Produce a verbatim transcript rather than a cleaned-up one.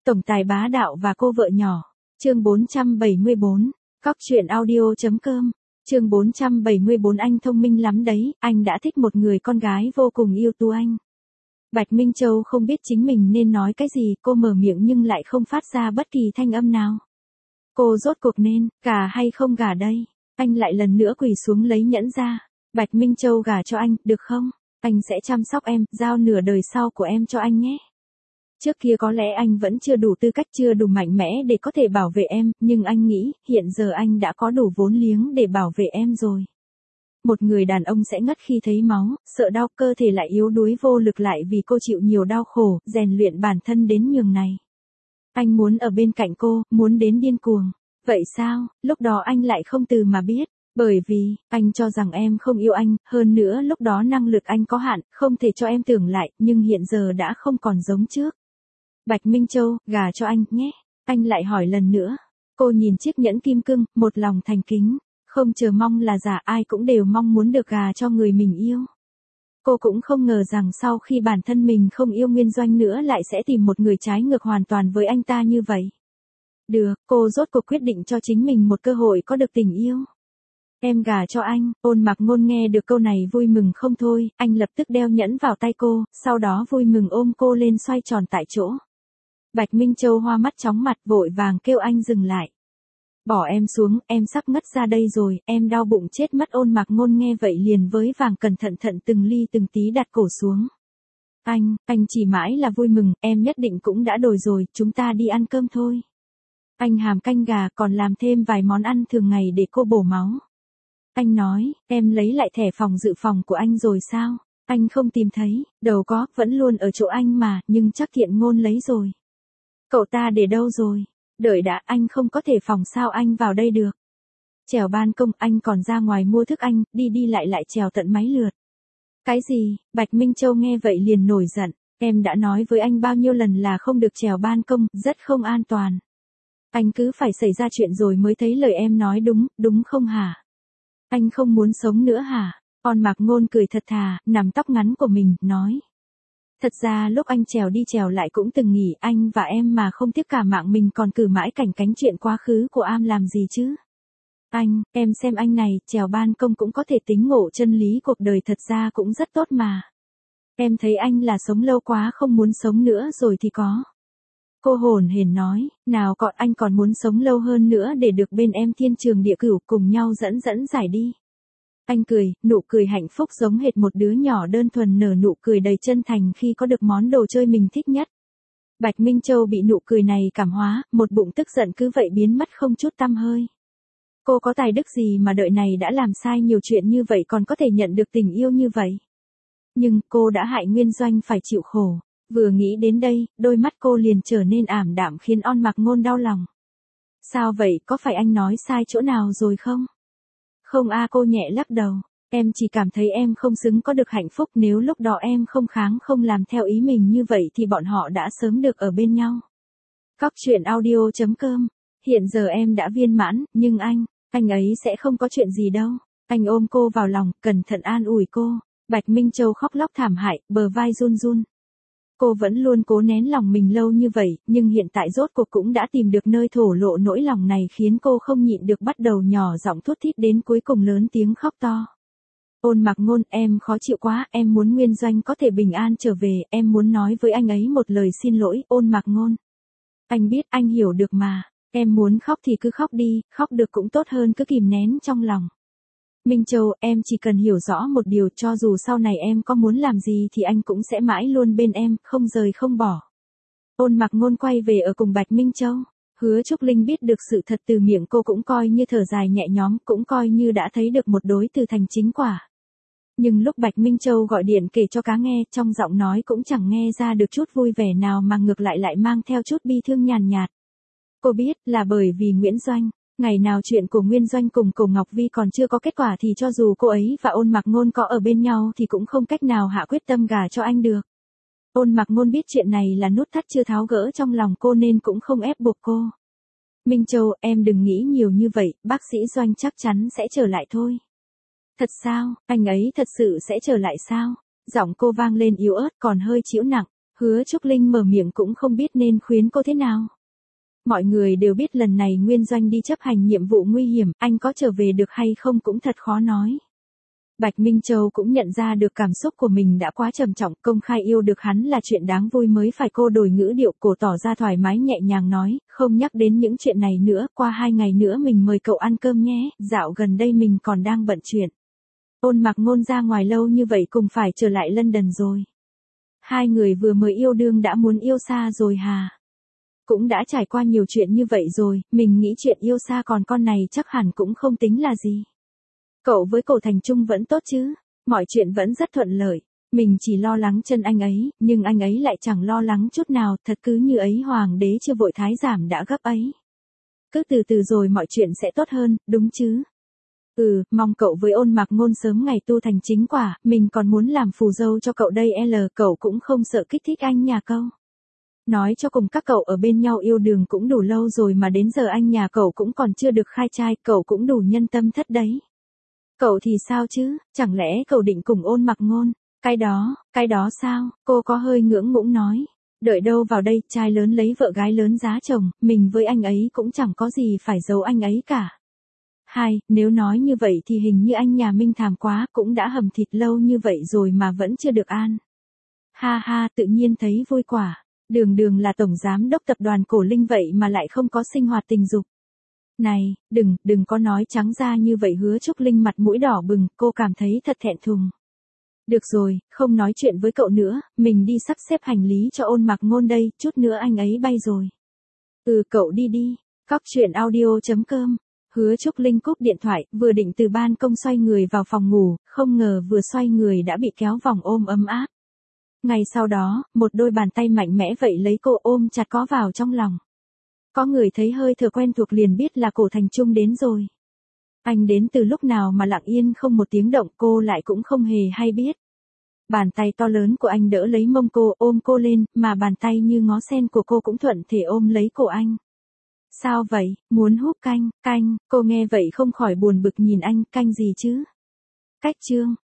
Tổng tài bá đạo và cô vợ nhỏ. Chương bốn trăm bảy mươi bốn. Cóc truyện audio.com. Chương bốn trăm bảy mươi bốn. Anh thông minh lắm đấy, anh đã thích một người con gái vô cùng yêu tú anh. Bạch Minh Châu không biết chính mình nên nói cái gì, cô mở miệng nhưng lại không phát ra bất kỳ thanh âm nào. Cô rốt cuộc nên, gả hay không gả đây? Anh lại lần nữa quỳ xuống lấy nhẫn ra. Bạch Minh Châu gả cho anh, được không? Anh sẽ chăm sóc em, giao nửa đời sau của em cho anh nhé. Trước kia có lẽ anh vẫn chưa đủ tư cách, chưa đủ mạnh mẽ để có thể bảo vệ em, nhưng anh nghĩ, hiện giờ anh đã có đủ vốn liếng để bảo vệ em rồi. Một người đàn ông sẽ ngất khi thấy máu, sợ đau, cơ thể lại yếu đuối vô lực lại vì cô chịu nhiều đau khổ, rèn luyện bản thân đến nhường này. Anh muốn ở bên cạnh cô, muốn đến điên cuồng. Vậy sao, lúc đó anh lại không từ mà biết. Bởi vì, anh cho rằng em không yêu anh, hơn nữa lúc đó năng lực anh có hạn, không thể cho em tưởng lại, nhưng hiện giờ đã không còn giống trước. Bạch Minh Châu, gả cho anh, nhé. Anh lại hỏi lần nữa. Cô nhìn chiếc nhẫn kim cương, một lòng thành kính. Không chờ mong là giả, ai cũng đều mong muốn được gả cho người mình yêu. Cô cũng không ngờ rằng sau khi bản thân mình không yêu Nguyên Doanh nữa lại sẽ tìm một người trái ngược hoàn toàn với anh ta như vậy. Được, cô rốt cuộc quyết định cho chính mình một cơ hội có được tình yêu. Em gả cho anh. Ôn Mặc Ngôn nghe được câu này vui mừng không thôi, anh lập tức đeo nhẫn vào tay cô, sau đó vui mừng ôm cô lên xoay tròn tại chỗ. Bạch Minh Châu hoa mắt chóng mặt vội vàng kêu anh dừng lại. Bỏ em xuống, em sắp ngất ra đây rồi, em đau bụng chết mất. Ôn Mặc Ngôn nghe vậy liền với vàng cẩn thận thận từng ly từng tí đặt cổ xuống. Anh, anh chỉ mãi là vui mừng, em nhất định cũng đã đổi rồi, chúng ta đi ăn cơm thôi. Anh hàm canh gà còn làm thêm vài món ăn thường ngày để cô bổ máu. Anh nói, em lấy lại thẻ phòng dự phòng của anh rồi sao? Anh không tìm thấy, đâu có, vẫn luôn ở chỗ anh mà, nhưng chắc Kiện Ngôn lấy rồi. Cậu ta để đâu rồi? Đợi đã, anh không có thể phòng sao anh vào đây được. Trèo ban công, anh còn ra ngoài mua thức anh, đi đi lại lại trèo tận mấy lượt. Cái gì? Bạch Minh Châu nghe vậy liền nổi giận. Em đã nói với anh bao nhiêu lần là không được trèo ban công, rất không an toàn. Anh cứ phải xảy ra chuyện rồi mới thấy lời em nói đúng, đúng không hả? Anh không muốn sống nữa hả? Ôn Mặc Ngôn cười thật thà, nắm tóc ngắn của mình, nói. Thật ra lúc anh trèo đi trèo lại cũng từng nghĩ anh và em mà không tiếc cả mạng mình còn cử mãi cảnh cánh chuyện quá khứ của am làm gì chứ. Anh, em xem anh này, trèo ban công cũng có thể tính ngộ chân lý cuộc đời, thật ra cũng rất tốt mà. Em thấy anh là sống lâu quá không muốn sống nữa rồi thì có. Cô hồn hển nói, nào còn anh còn muốn sống lâu hơn nữa để được bên em thiên trường địa cửu cùng nhau dẫn dẫn giải đi. Anh cười, nụ cười hạnh phúc giống hệt một đứa nhỏ đơn thuần nở nụ cười đầy chân thành khi có được món đồ chơi mình thích nhất. Bạch Minh Châu bị nụ cười này cảm hóa, một bụng tức giận cứ vậy biến mất không chút tăm hơi. Cô có tài đức gì mà đời này đã làm sai nhiều chuyện như vậy còn có thể nhận được tình yêu như vậy. Nhưng cô đã hại Nguyên Doanh phải chịu khổ. Vừa nghĩ đến đây, đôi mắt cô liền trở nên ảm đạm khiến Ôn Mặc Ngôn đau lòng. Sao vậy, có phải anh nói sai chỗ nào rồi không? Không a, cô nhẹ lắc đầu. Em chỉ cảm thấy em không xứng có được hạnh phúc, nếu lúc đó em không kháng không làm theo ý mình như vậy thì bọn họ đã sớm được ở bên nhau. Cóc truyện audio.com. Hiện giờ em đã viên mãn, nhưng anh, anh ấy sẽ không có chuyện gì đâu. Anh ôm cô vào lòng, cẩn thận an ủi cô. Bạch Minh Châu khóc lóc thảm hại, bờ vai run run. Cô vẫn luôn cố nén lòng mình lâu như vậy, nhưng hiện tại rốt cuộc cũng đã tìm được nơi thổ lộ nỗi lòng này khiến cô không nhịn được bắt đầu nhỏ giọng thút thít đến cuối cùng lớn tiếng khóc to. Ôn Mặc Ngôn, em khó chịu quá, em muốn Nguyên Doanh có thể bình an trở về, em muốn nói với anh ấy một lời xin lỗi. Ôn Mặc Ngôn. Anh biết, anh hiểu được mà, em muốn khóc thì cứ khóc đi, khóc được cũng tốt hơn cứ kìm nén trong lòng. Minh Châu, em chỉ cần hiểu rõ một điều, cho dù sau này em có muốn làm gì thì anh cũng sẽ mãi luôn bên em, không rời không bỏ. Ôn Mặc Ngôn quay về ở cùng Bạch Minh Châu. Hứa Trúc Linh biết được sự thật từ miệng cô cũng coi như thở dài nhẹ nhõm, cũng coi như đã thấy được một đối từ thành chính quả. Nhưng lúc Bạch Minh Châu gọi điện kể cho cá nghe, trong giọng nói cũng chẳng nghe ra được chút vui vẻ nào mà ngược lại lại mang theo chút bi thương nhàn nhạt. Cô biết là bởi vì Nguyễn Doanh. Ngày nào chuyện của Nguyên Doanh cùng Cổ Ngọc Vi còn chưa có kết quả thì cho dù cô ấy và Ôn Mặc Ngôn có ở bên nhau thì cũng không cách nào hạ quyết tâm gả cho anh được. Ôn Mặc Ngôn biết chuyện này là nút thắt chưa tháo gỡ trong lòng cô nên cũng không ép buộc cô. Minh Châu, em đừng nghĩ nhiều như vậy, bác sĩ Doanh chắc chắn sẽ trở lại thôi. Thật sao, anh ấy thật sự sẽ trở lại sao? Giọng cô vang lên yếu ớt còn hơi chịu nặng. Hứa Trúc Linh mở miệng cũng không biết nên khuyến cô thế nào. Mọi người đều biết lần này Nguyên Doanh đi chấp hành nhiệm vụ nguy hiểm, anh có trở về được hay không cũng thật khó nói. Bạch Minh Châu cũng nhận ra được cảm xúc của mình đã quá trầm trọng, công khai yêu được hắn là chuyện đáng vui mới phải. Cô đổi ngữ điệu, cổ tỏ ra thoải mái nhẹ nhàng nói, không nhắc đến những chuyện này nữa, qua hai ngày nữa mình mời cậu ăn cơm nhé, dạo gần đây mình còn đang bận chuyện. Ôn Mặc Ngôn ra ngoài lâu như vậy cùng phải trở lại London rồi. Hai người vừa mới yêu đương đã muốn yêu xa rồi hà? Cũng đã trải qua nhiều chuyện như vậy rồi, mình nghĩ chuyện yêu xa còn con này chắc hẳn cũng không tính là gì. Cậu với Cổ Thành Trung vẫn tốt chứ? Mọi chuyện vẫn rất thuận lợi. Mình chỉ lo lắng chân anh ấy, nhưng anh ấy lại chẳng lo lắng chút nào, thật cứ như ấy hoàng đế chưa vội thái giảm đã gấp ấy. Cứ từ từ rồi mọi chuyện sẽ tốt hơn, đúng chứ? Ừ, mong cậu với Ôn Mặc Ngôn sớm ngày tu thành chính quả, mình còn muốn làm phù dâu cho cậu đây L, cậu cũng không sợ kích thích anh nhà cậu. Nói cho cùng các cậu ở bên nhau yêu đương cũng đủ lâu rồi mà đến giờ anh nhà cậu cũng còn chưa được khai trai, cậu cũng đủ nhân tâm thất đấy. Cậu thì sao chứ, chẳng lẽ cậu định cùng Ôn Mặc Ngôn? Cái đó, cái đó sao? Cô có hơi ngưỡng ngũng nói. Đợi đâu vào đây, trai lớn lấy vợ gái lớn giá chồng, mình với anh ấy cũng chẳng có gì phải giấu anh ấy cả. Hai, nếu nói như vậy thì hình như anh nhà Minh thảm quá, cũng đã hầm thịt lâu như vậy rồi mà vẫn chưa được an. Ha ha, tự nhiên thấy vui quả. Đường Đường là tổng giám đốc tập đoàn Cổ Linh vậy mà lại không có sinh hoạt tình dục. Này, đừng, đừng có nói trắng ra như vậy. Hứa Trúc Linh mặt mũi đỏ bừng, cô cảm thấy thật thẹn thùng. Được rồi, không nói chuyện với cậu nữa, mình đi sắp xếp hành lý cho Ôn Mặc Ngôn đây, chút nữa anh ấy bay rồi. Ừ, cậu đi đi. Cóc truyện audio chấm com. Hứa Trúc Linh cúp điện thoại, vừa định từ ban công xoay người vào phòng ngủ, không ngờ vừa xoay người đã bị kéo vòng ôm ấm áp. Ngay sau đó, một đôi bàn tay mạnh mẽ vậy lấy cô ôm chặt có vào trong lòng. Có người thấy hơi thở quen thuộc liền biết là Cổ Thành Trung đến rồi. Anh đến từ lúc nào mà lặng yên không một tiếng động, cô lại cũng không hề hay biết. Bàn tay to lớn của anh đỡ lấy mông cô, ôm cô lên, mà bàn tay như ngó sen của cô cũng thuận thể ôm lấy cổ anh. Sao vậy, muốn húp canh, canh, cô nghe vậy không khỏi buồn bực nhìn anh, canh gì chứ? Cách chương.